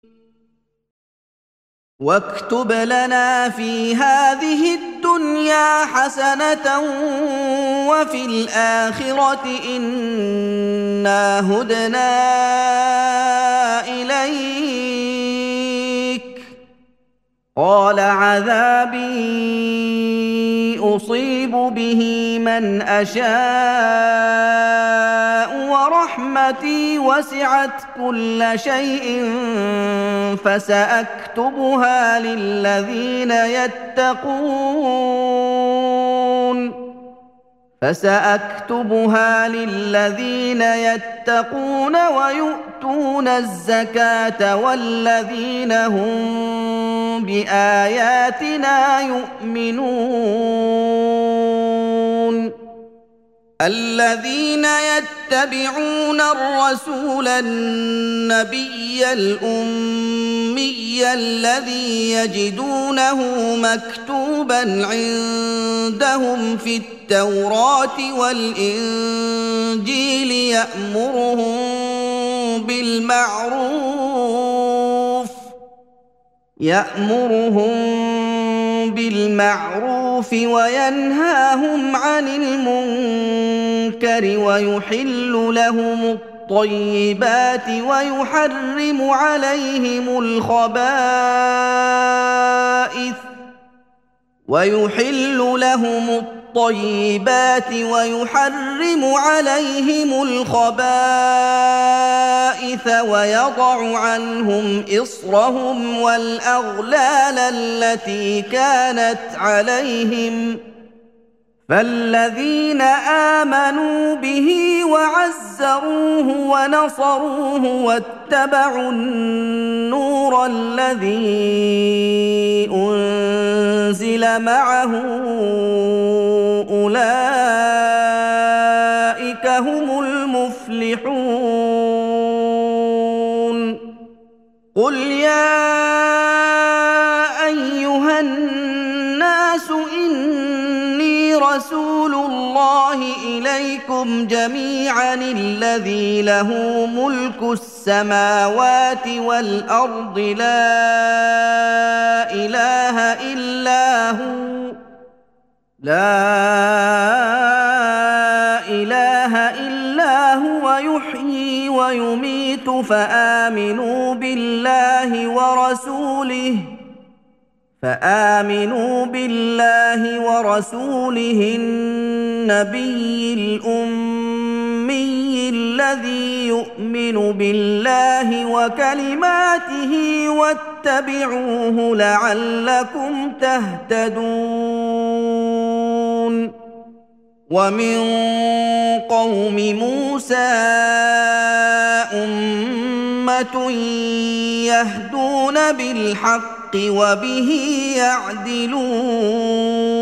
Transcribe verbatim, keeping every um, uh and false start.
واكتب لنا في هذه الدنيا حسنة وفي الآخرة إنا هدنا إليك قال عذابي أصيب به من أشاء ورحمتي وسعت كل شيء فسأكتبها للذين يتقون فسأكتبها للذين يتقون ويؤتون الزكاة والذين هم بآياتنا يؤمنون الذين يتبعون الرسول النبي الأمي الذي يجدونه مكتوبا عندهم في التوراة والإنجيل يأمرهم بالمعروف يأمرهم بالمعروف وينهاهم عن المنكر ويحل لهم الطيبات ويحرم عليهم الخبائث ويحل لهم الطيبات ويحرم عليهم الخبائث ويضع عنهم إصرهم والأغلال التي كانت عليهم فالذين آمنوا به وعزروه ونصروه واتبعوا النور الذي أنزل معه أولئك هم المفلحون قل يا أيها الناس إني رسول الله إليكم جميعا الذي له ملك السماوات والأرض لا إله إلا هو لا إله إلا هو يحيي ويميت فآمنوا بالله ورسوله فآمنوا بالله ورسوله النبي الأمي الذي يؤمن بالله وكلماته واتبعوه لعلكم تهتدون ومن قوم موسى أمة يهدون بالحق وبه يعدلون